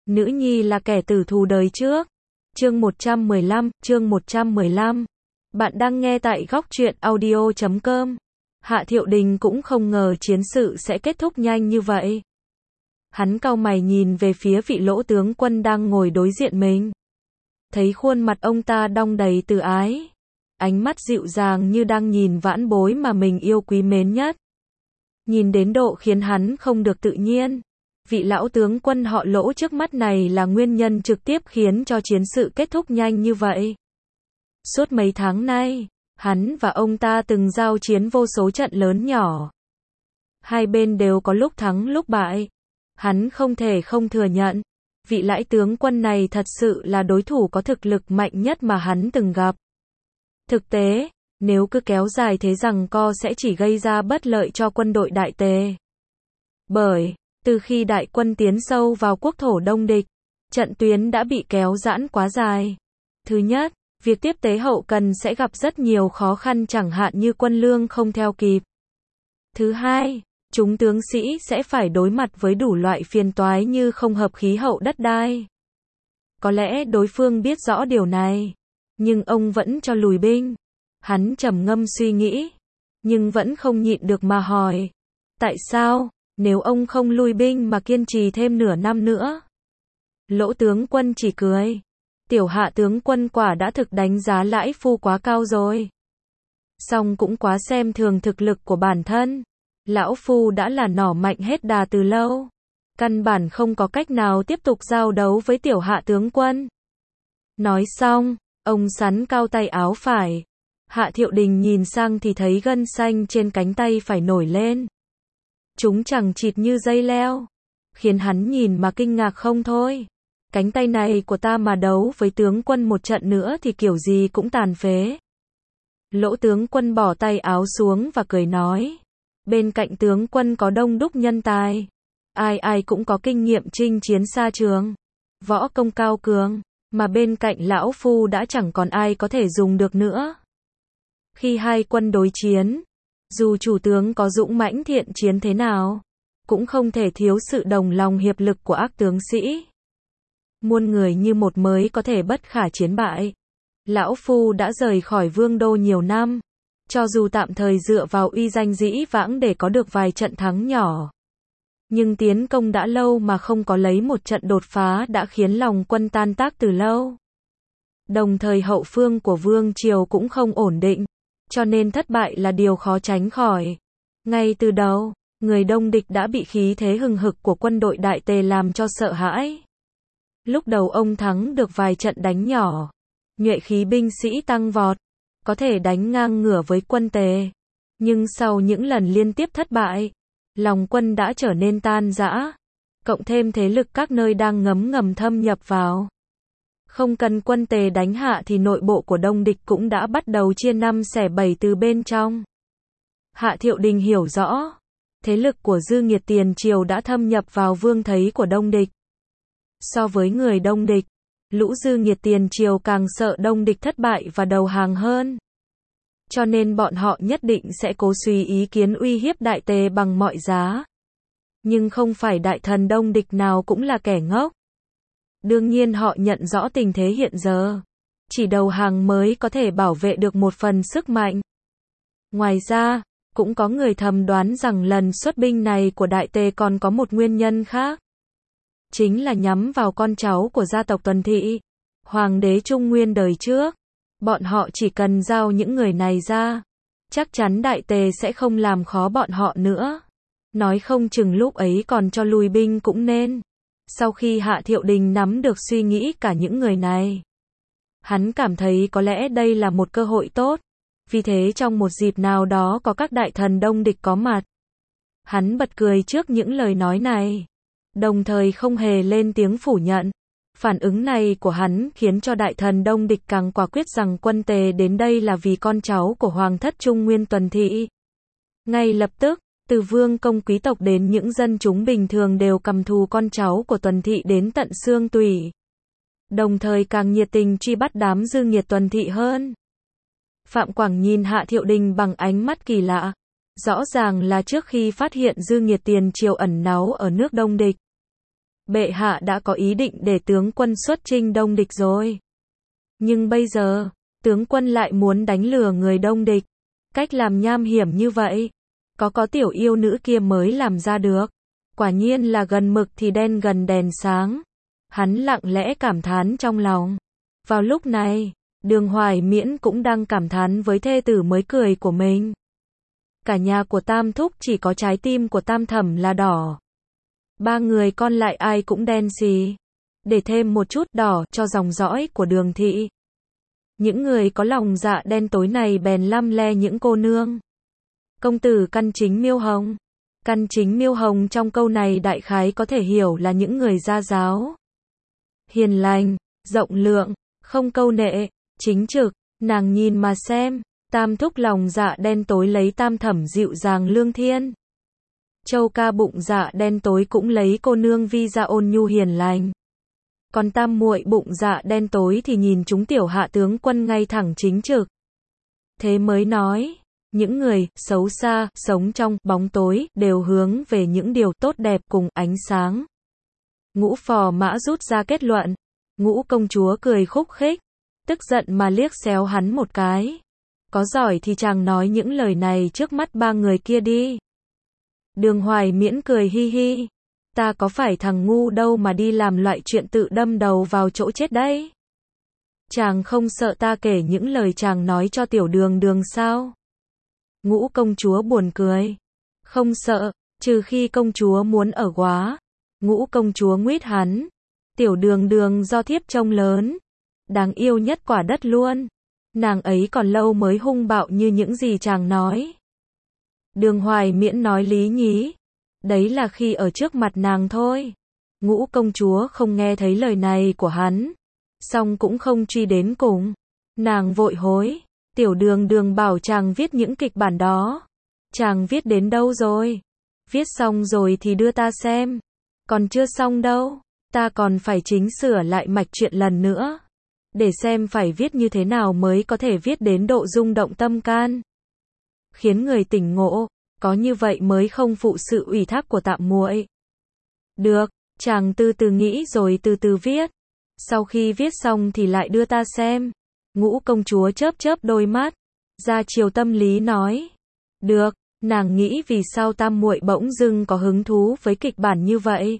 Nữ nhi là kẻ tử thù đời trước. Chương 115. Bạn đang nghe tại góc truyện audio.com. Hạ Thiệu Đình cũng không ngờ chiến sự sẽ kết thúc nhanh như vậy. Hắn cau mày nhìn về phía vị Lỗ tướng quân đang ngồi đối diện mình. Thấy khuôn mặt ông ta đong đầy từ ái. Ánh mắt dịu dàng như đang nhìn vãn bối mà mình yêu quý mến nhất. Nhìn đến độ khiến hắn không được tự nhiên. Vị lão tướng quân họ Lỗ trước mắt này là nguyên nhân trực tiếp khiến cho chiến sự kết thúc nhanh như vậy. Suốt mấy tháng nay, hắn và ông ta từng giao chiến vô số trận lớn nhỏ. Hai bên đều có lúc thắng lúc bại. Hắn không thể không thừa nhận, vị lão tướng quân này thật sự là đối thủ có thực lực mạnh nhất mà hắn từng gặp. Thực tế, nếu cứ kéo dài thế giằng co sẽ chỉ gây ra bất lợi cho quân đội Đại Tề. Bởi, từ khi đại quân tiến sâu vào quốc thổ Đông Địch, trận tuyến đã bị kéo giãn quá dài. Thứ nhất, việc tiếp tế hậu cần sẽ gặp rất nhiều khó khăn chẳng hạn như quân lương không theo kịp. Thứ hai, chúng tướng sĩ sẽ phải đối mặt với đủ loại phiền toái như không hợp khí hậu đất đai. Có lẽ đối phương biết rõ điều này, nhưng ông vẫn cho lùi binh. Hắn trầm ngâm suy nghĩ, nhưng vẫn không nhịn được mà hỏi. Tại sao, nếu ông không lui binh mà kiên trì thêm nửa năm nữa? Lỗ tướng quân chỉ cười. Tiểu Hạ tướng quân quả đã thực đánh giá Lãi Phu quá cao rồi. Song cũng quá xem thường thực lực của bản thân. Lão Phu đã là nỏ mạnh hết đà từ lâu. Căn bản không có cách nào tiếp tục giao đấu với Tiểu Hạ tướng quân. Nói xong, ông sắn cao tay áo phải. Hạ Thiệu Đình nhìn sang thì thấy gân xanh trên cánh tay phải nổi lên. Chúng chẳng chịt như dây leo, khiến hắn nhìn mà kinh ngạc không thôi. Cánh tay này của ta mà đấu với tướng quân một trận nữa thì kiểu gì cũng tàn phế. Lỗ tướng quân bỏ tay áo xuống và cười nói. Bên cạnh tướng quân có đông đúc nhân tài. Ai ai cũng có kinh nghiệm chinh chiến xa trường. Võ công cao cường. Mà bên cạnh lão Phu đã chẳng còn ai có thể dùng được nữa. Khi hai quân đối chiến, dù chủ tướng có dũng mãnh thiện chiến thế nào, cũng không thể thiếu sự đồng lòng hiệp lực của ác tướng sĩ. Muôn người như một mới có thể bất khả chiến bại. Lão Phu đã rời khỏi vương đô nhiều năm, cho dù tạm thời dựa vào uy danh dĩ vãng để có được vài trận thắng nhỏ. Nhưng tiến công đã lâu mà không có lấy một trận đột phá đã khiến lòng quân tan tác từ lâu. Đồng thời hậu phương của vương triều cũng không ổn định, cho nên thất bại là điều khó tránh khỏi. Ngay từ đầu, người Đông Địch đã bị khí thế hừng hực của quân đội Đại Tề làm cho sợ hãi. Lúc đầu ông thắng được vài trận đánh nhỏ, nhuệ khí binh sĩ tăng vọt, có thể đánh ngang ngửa với quân Tề. Nhưng sau những lần liên tiếp thất bại, lòng quân đã trở nên tan rã, cộng thêm thế lực các nơi đang ngầm thâm nhập vào. Không cần quân Tề đánh hạ thì nội bộ của Đông Địch cũng đã bắt đầu chia năm xẻ bảy từ bên trong. Hạ Thiệu Đình hiểu rõ, thế lực của Dư Nghiệt tiền triều đã thâm nhập vào vương thấy của Đông Địch. So với người Đông Địch, lũ Dư Nghiệt tiền triều càng sợ Đông Địch thất bại và đầu hàng hơn. Cho nên bọn họ nhất định sẽ cố suy ý kiến uy hiếp Đại Tề bằng mọi giá. Nhưng không phải đại thần Đông Địch nào cũng là kẻ ngốc. Đương nhiên họ nhận rõ tình thế hiện giờ. Chỉ đầu hàng mới có thể bảo vệ được một phần sức mạnh. Ngoài ra, cũng có người thầm đoán rằng lần xuất binh này của Đại Tề còn có một nguyên nhân khác. Chính là nhắm vào con cháu của gia tộc Tuần Thị, Hoàng đế Trung Nguyên đời trước. Bọn họ chỉ cần giao những người này ra, chắc chắn Đại Tề sẽ không làm khó bọn họ nữa. Nói không chừng lúc ấy còn cho lùi binh cũng nên. Sau khi Hạ Thiệu Đình nắm được suy nghĩ cả những người này, hắn cảm thấy có lẽ đây là một cơ hội tốt. Vì thế trong một dịp nào đó có các đại thần Đông Địch có mặt, hắn bật cười trước những lời nói này, đồng thời không hề lên tiếng phủ nhận. Phản ứng này của hắn khiến cho đại thần Đông Địch càng quả quyết rằng quân Tề đến đây là vì con cháu của Hoàng thất Trung Nguyên Tuần Thị. Ngay lập tức, từ vương công quý tộc đến những dân chúng bình thường đều căm thù con cháu của Tuần Thị đến tận xương tủy. Đồng thời càng nhiệt tình truy bắt đám Dư Nghiệt Tuần Thị hơn. Phạm Quảng nhìn Hạ Thiệu Đình bằng ánh mắt kỳ lạ. Rõ ràng là trước khi phát hiện Dư Nghiệt tiền triều ẩn náu ở nước Đông Địch, bệ hạ đã có ý định để tướng quân xuất chinh Đông địch rồi. Nhưng bây giờ, tướng quân lại muốn đánh lừa người Đông địch. Cách làm nham hiểm như vậy, có tiểu yêu nữ kia mới làm ra được. Quả nhiên là gần mực thì đen gần đèn sáng. Hắn lặng lẽ cảm thán trong lòng. Vào lúc này, Đường Hoài Miễn cũng đang cảm thán với thê tử mới cười của mình. Cả nhà của Tam Thúc chỉ có trái tim của Tam Thẩm là đỏ. Ba người con lại ai cũng đen xì. Để thêm một chút đỏ cho dòng dõi của Đường thị. Những người có lòng dạ đen tối này bèn lăm le những cô nương. Công tử căn chính miêu hồng. Căn chính miêu hồng trong câu này đại khái có thể hiểu là những người gia giáo. Hiền lành, rộng lượng, không câu nệ, chính trực. Nàng nhìn mà xem, Tam Thúc lòng dạ đen tối lấy Tam Thẩm dịu dàng lương thiên. Châu ca bụng dạ đen tối cũng lấy cô nương Vi ra ôn nhu hiền lành. Còn Tam muội bụng dạ đen tối thì nhìn chúng tiểu hạ tướng quân ngay thẳng chính trực. Thế mới nói, những người xấu xa, sống trong bóng tối đều hướng về những điều tốt đẹp cùng ánh sáng. Ngũ Phò Mã rút ra kết luận. Ngũ công chúa cười khúc khích, tức giận mà liếc xéo hắn một cái. Có giỏi thì chàng nói những lời này trước mắt ba người kia đi. Đường Hoài Miễn cười hi hi. Ta có phải thằng ngu đâu mà đi làm loại chuyện tự đâm đầu vào chỗ chết đấy. Chàng không sợ ta kể những lời chàng nói cho tiểu Đường Đường sao? Ngũ công chúa buồn cười. Không sợ, trừ khi công chúa muốn ở quá. Ngũ công chúa nguyết hắn. Tiểu Đường Đường do thiếp trông lớn. Đáng yêu nhất quả đất luôn. Nàng ấy còn lâu mới hung bạo như những gì chàng nói. Đường Hoài Miễn nói lý nhí. Đấy là khi ở trước mặt nàng thôi. Ngũ công chúa không nghe thấy lời này của hắn. Xong cũng không truy đến cùng. Nàng vội hối. Tiểu Đường Đường bảo chàng viết những kịch bản đó. Chàng viết đến đâu rồi? Viết xong rồi thì đưa ta xem. Còn chưa xong đâu. Ta còn phải chỉnh sửa lại mạch truyện lần nữa. Để xem phải viết như thế nào mới có thể viết đến độ rung động tâm can. Khiến người tỉnh ngộ. Có như vậy mới không phụ sự ủy thác của Tạm muội. Được, chàng từ từ nghĩ rồi từ từ viết. Sau khi viết xong thì lại đưa ta xem. Ngũ công chúa chớp chớp đôi mắt. Ra chiều tâm lý nói. Được, nàng nghĩ vì sao Tam muội bỗng dưng có hứng thú với kịch bản như vậy?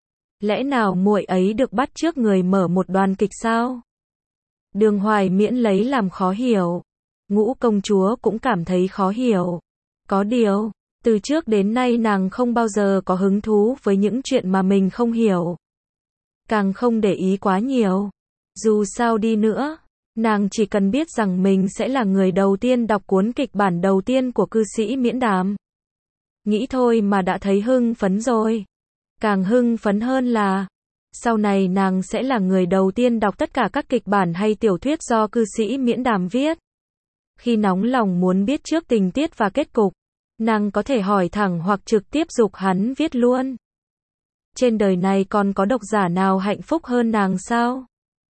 Lẽ nào muội ấy được bắt chước người mở một đoàn kịch sao? Đường Hoài Miễn lấy làm khó hiểu. Ngũ công chúa cũng cảm thấy khó hiểu. Có điều, từ trước đến nay nàng không bao giờ có hứng thú với những chuyện mà mình không hiểu. Càng không để ý quá nhiều. Dù sao đi nữa, nàng chỉ cần biết rằng mình sẽ là người đầu tiên đọc cuốn kịch bản đầu tiên của cư sĩ Miễn Đàm. Nghĩ thôi mà đã thấy hưng phấn rồi. Càng hưng phấn hơn là, sau này nàng sẽ là người đầu tiên đọc tất cả các kịch bản hay tiểu thuyết do cư sĩ Miễn Đàm viết. Khi nóng lòng muốn biết trước tình tiết và kết cục, nàng có thể hỏi thẳng hoặc trực tiếp giục hắn viết luôn. Trên đời này còn có độc giả nào hạnh phúc hơn nàng sao?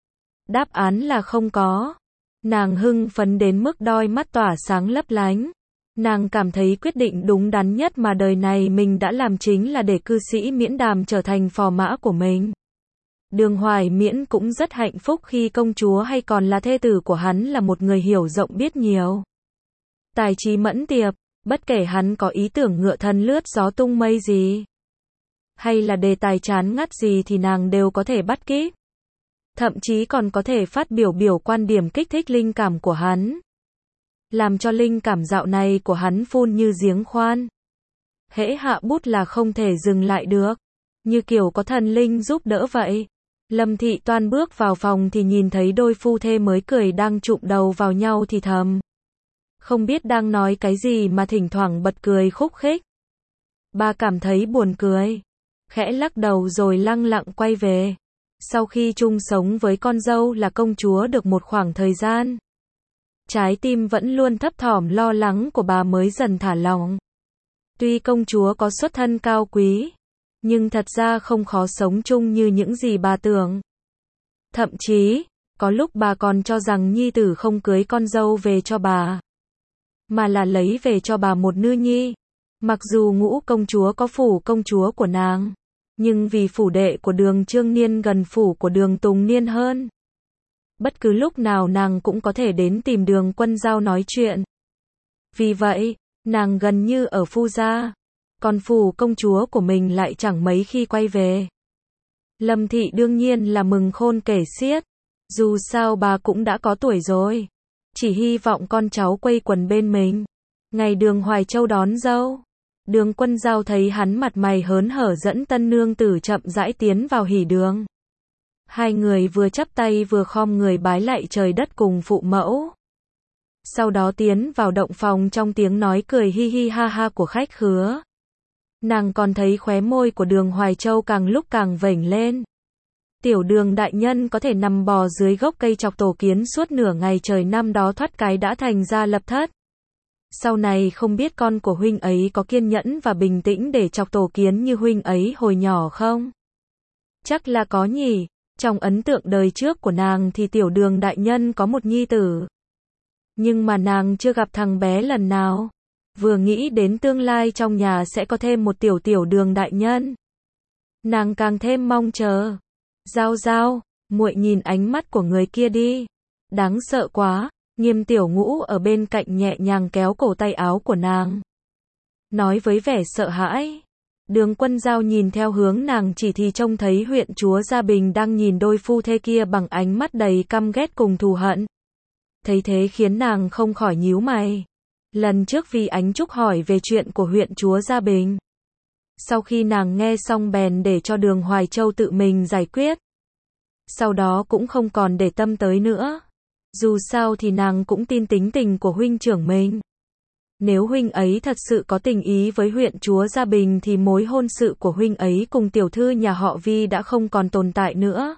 Đáp án là không có. Nàng hưng phấn đến mức đôi mắt tỏa sáng lấp lánh. Nàng cảm thấy quyết định đúng đắn nhất mà đời này mình đã làm chính là để cư sĩ Miễn Đàm trở thành phò mã của mình. Đường Hoài Miễn cũng rất hạnh phúc khi công chúa hay còn là thê tử của hắn là một người hiểu rộng biết nhiều. Tài trí mẫn tiệp, bất kể hắn có ý tưởng ngựa thân lướt gió tung mây gì. Hay là đề tài chán ngắt gì thì nàng đều có thể bắt kịp. Thậm chí còn có thể phát biểu quan điểm kích thích linh cảm của hắn. Làm cho linh cảm dạo này của hắn phun như giếng khoan. Hễ hạ bút là không thể dừng lại được. Như kiểu có thần linh giúp đỡ vậy. Lâm Thị Toan bước vào phòng thì nhìn thấy đôi phu thê mới cười đang chụm đầu vào nhau thì thầm. Không biết đang nói cái gì mà thỉnh thoảng bật cười khúc khích. Bà cảm thấy buồn cười. Khẽ lắc đầu rồi lăng lặng quay về. Sau khi chung sống với con dâu là công chúa được một khoảng thời gian, trái tim vẫn luôn thấp thỏm lo lắng của bà mới dần thả lỏng. Tuy công chúa có xuất thân cao quý, nhưng thật ra không khó sống chung như những gì bà tưởng. Thậm chí, có lúc bà còn cho rằng nhi tử không cưới con dâu về cho bà, mà là lấy về cho bà một nữ nhi. Mặc dù Ngũ công chúa có phủ công chúa của nàng, Nhưng vì phủ đệ của Đường Trương Niên gần phủ của Đường Tùng Niên hơn. Bất cứ lúc nào nàng cũng có thể đến tìm Đường Quân Giao nói chuyện. Vì vậy, nàng gần như ở phu gia. Còn phủ công chúa của mình lại chẳng mấy khi quay về. Lâm Thị đương nhiên là mừng khôn kể xiết. Dù sao bà cũng đã có tuổi rồi. Chỉ hy vọng con cháu quây quần bên mình. Ngày Đường Hoài Châu đón dâu. Đường Quân Giao thấy hắn mặt mày hớn hở dẫn tân nương tử chậm rãi tiến vào hỉ đường. Hai người vừa chắp tay vừa khom người bái lạy trời đất cùng phụ mẫu. Sau đó tiến vào động phòng trong tiếng nói cười hi hi ha ha của khách khứa. Nàng còn thấy khóe môi của Đường Hoài Châu càng lúc càng vểnh lên. Tiểu Đường đại nhân có thể nằm bò dưới gốc cây chọc tổ kiến suốt nửa ngày trời năm đó thoát cái đã thành ra lập thất. Sau này không biết con của huynh ấy có kiên nhẫn và bình tĩnh để chọc tổ kiến như huynh ấy hồi nhỏ không? Chắc là có nhỉ. Trong ấn tượng đời trước của nàng thì Tiểu Đường đại nhân có một nhi tử. Nhưng mà nàng chưa gặp thằng bé lần nào. Vừa nghĩ đến tương lai trong nhà sẽ có thêm một Tiểu Đường đại nhân, nàng càng thêm mong chờ. Giao Giao, muội nhìn ánh mắt của người kia đi. Đáng sợ quá. Nghiêm Tiểu Ngũ ở bên cạnh nhẹ nhàng kéo cổ tay áo của nàng. Nói với vẻ sợ hãi. Đường Quân Giao nhìn theo hướng nàng chỉ thì trông thấy huyện chúa Gia Bình đang nhìn đôi phu thê kia bằng ánh mắt đầy căm ghét cùng thù hận. Thấy thế khiến nàng không khỏi nhíu mày. Lần trước vì Ánh Trúc hỏi về chuyện của huyện chúa Gia Bình. Sau khi nàng nghe xong bèn để cho Đường Hoài Châu tự mình giải quyết. Sau đó cũng không còn để tâm tới nữa. Dù sao thì nàng cũng tin tính tình của huynh trưởng mình. Nếu huynh ấy thật sự có tình ý với huyện chúa Gia Bình thì mối hôn sự của huynh ấy cùng tiểu thư nhà họ Vi đã không còn tồn tại nữa.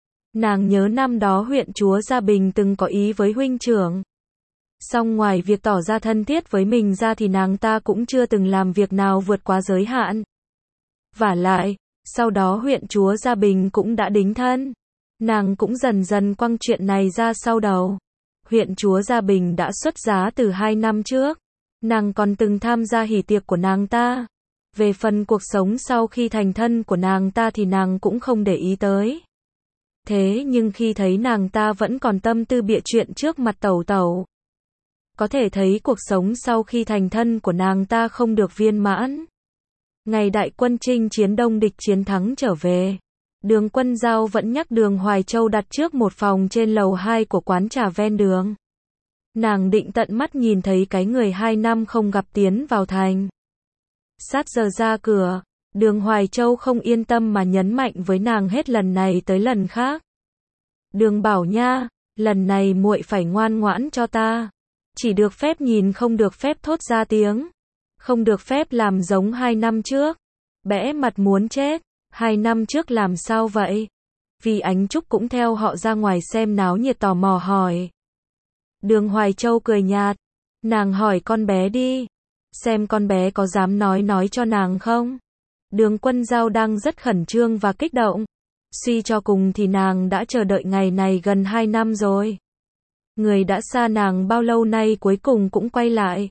Nàng nhớ năm đó huyện chúa Gia Bình từng có ý với huynh trưởng. Song ngoài việc tỏ ra thân thiết với mình ra thì nàng ta cũng chưa từng làm việc nào vượt quá giới hạn. Vả lại, sau đó huyện chúa Gia Bình cũng đã đính thân. Nàng cũng dần dần quăng chuyện này ra sau đầu. Huyện chúa Gia Bình đã xuất giá từ 2 năm trước. Nàng còn từng tham gia hỉ tiệc của nàng ta. Về phần cuộc sống sau khi thành thân của nàng ta thì nàng cũng không để ý tới. Thế nhưng khi thấy nàng ta vẫn còn tâm tư bịa chuyện trước mặt tẩu tẩu. Có thể thấy cuộc sống sau khi thành thân của nàng ta không được viên mãn. Ngày đại quân chinh chiến Đông địch chiến thắng trở về. Đường Quân Giao vẫn nhắc Đường Hoài Châu đặt trước một phòng trên lầu 2 của quán trà ven đường. Nàng định tận mắt nhìn thấy cái người 2 năm không gặp tiến vào thành. Sát giờ ra cửa, Đường Hoài Châu không yên tâm mà nhấn mạnh với nàng hết lần này tới lần khác. Đường bảo nha, lần này muội phải ngoan ngoãn cho ta. Chỉ được phép nhìn không được phép thốt ra tiếng. Không được phép làm giống 2 năm trước. Bẽ mặt muốn chết. 2 năm trước làm sao vậy? Vì Ánh Trúc cũng theo họ ra ngoài xem náo nhiệt tò mò hỏi. Đường Hoài Châu cười nhạt. Nàng hỏi con bé đi. Xem con bé có dám nói cho nàng không? Đường Quân Giao đang rất khẩn trương và kích động. Suy cho cùng thì nàng đã chờ đợi ngày này gần 2 năm rồi. Người đã xa nàng bao lâu nay cuối cùng cũng quay lại.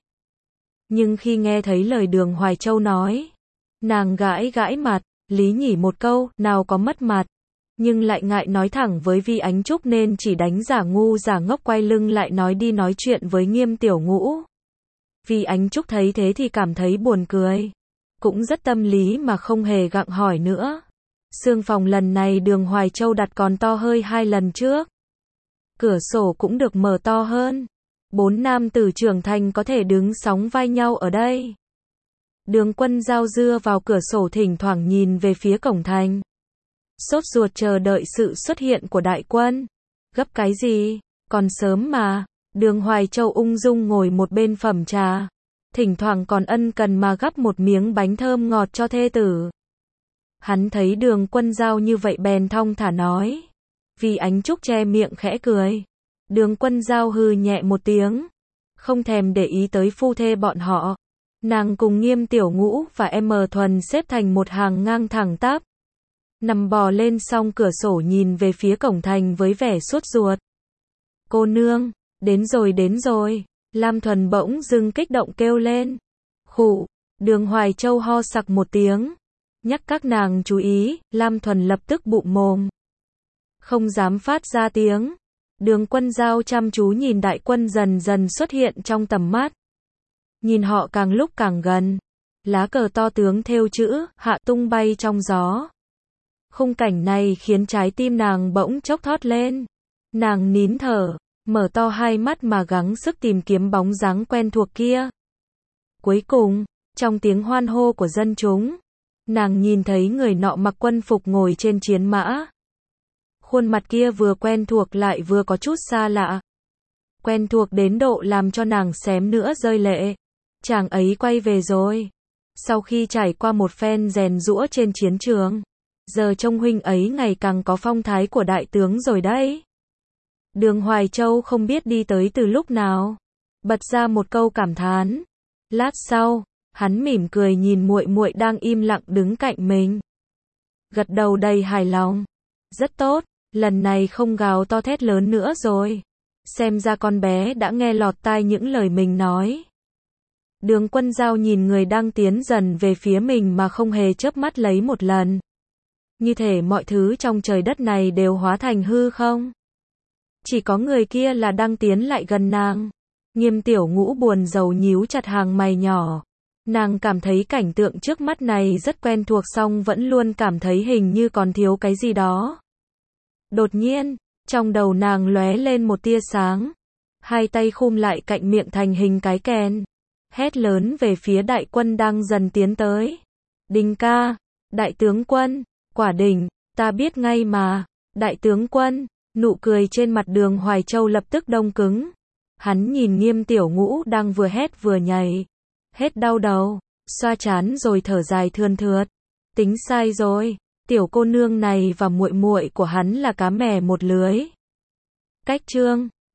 Nhưng khi nghe thấy lời Đường Hoài Châu nói, nàng gãi gãi mặt, lý nhỉ một câu, nào có mất mặt. Nhưng lại ngại nói thẳng với Vi Ánh Trúc nên chỉ đánh giả ngu giả ngốc quay lưng lại nói đi nói chuyện với Nghiêm Tiểu Ngũ. Vi Ánh Trúc thấy thế thì cảm thấy buồn cười. Cũng rất tâm lý mà không hề gặng hỏi nữa. Xương phòng lần này Đường Hoài Châu đặt còn to hơi 2 lần trước. Cửa sổ cũng được mở to hơn. 4 nam tử trưởng thành có thể đứng sóng vai nhau ở đây. Đường Quân Giao dưa vào cửa sổ thỉnh thoảng nhìn về phía cổng thành. Sốt ruột chờ đợi sự xuất hiện của đại quân. Gấp cái gì? Còn sớm mà. Đường Hoài Châu ung dung ngồi một bên phẩm trà. Thỉnh thoảng còn ân cần mà gắp một miếng bánh thơm ngọt cho thê tử. Hắn thấy Đường Quân Giao như vậy bèn thong thả nói. Vì Ánh Trúc che miệng khẽ cười. Đường Quân Giao hừ nhẹ một tiếng. Không thèm để ý tới phu thê bọn họ. Nàng cùng Nghiêm Tiểu Ngũ và em Thuần xếp thành một hàng ngang thẳng tắp. Nằm bò lên song cửa sổ nhìn về phía cổng thành với vẻ sốt ruột. Cô nương, đến rồi đến rồi. Lam Thuần bỗng dưng kích động kêu lên. Khụ, Đường Hoài Châu ho sặc một tiếng. Nhắc các nàng chú ý, Lam Thuần lập tức bụm mồm. Không dám phát ra tiếng. Đường Quân Giao chăm chú nhìn đại quân dần dần xuất hiện trong tầm mắt. Nhìn họ càng lúc càng gần. Lá cờ to tướng thêu chữ, hạ tung bay trong gió. Khung cảnh này khiến trái tim nàng bỗng chốc thót lên. Nàng nín thở, mở to hai mắt mà gắng sức tìm kiếm bóng dáng quen thuộc kia. Cuối cùng, trong tiếng hoan hô của dân chúng, nàng nhìn thấy người nọ mặc quân phục ngồi trên chiến mã. Khuôn mặt kia vừa quen thuộc lại vừa có chút xa lạ. Quen thuộc đến độ làm cho nàng xém nữa rơi lệ. Chàng ấy quay về rồi. Sau khi trải qua một phen rèn giũa trên chiến trường, giờ trông huynh ấy ngày càng có phong thái của đại tướng rồi đấy. Đường Hoài Châu không biết đi tới từ lúc nào, bật ra một câu cảm thán. Lát sau, hắn mỉm cười nhìn muội muội đang im lặng đứng cạnh mình. Gật đầu đầy hài lòng. Rất tốt, lần này không gào to thét lớn nữa rồi. Xem ra con bé đã nghe lọt tai những lời mình nói. Đường Quân Giao nhìn người đang tiến dần về phía mình mà không hề chớp mắt lấy một lần. Như thể mọi thứ trong trời đất này đều hóa thành hư không. Chỉ có người kia là đang tiến lại gần nàng. Nghiêm Tiểu Ngũ buồn rầu nhíu chặt hàng mày nhỏ. Nàng cảm thấy cảnh tượng trước mắt này rất quen thuộc song vẫn luôn cảm thấy hình như còn thiếu cái gì đó. Đột nhiên, trong đầu nàng lóe lên một tia sáng. Hai tay khum lại cạnh miệng thành hình cái kèn. Hét lớn về phía đại quân đang dần tiến tới. Đình ca, đại tướng quân, Quả Đình, ta biết ngay mà, đại tướng quân. Nụ cười trên mặt Đường Hoài Châu lập tức đông cứng. Hắn nhìn Nghiêm Tiểu Ngũ đang vừa hét vừa nhảy. Hết đau đầu, xoa trán rồi thở dài thườn thượt. Tính sai rồi, tiểu cô nương này và muội muội của hắn là cá mè một lưới. Cách chương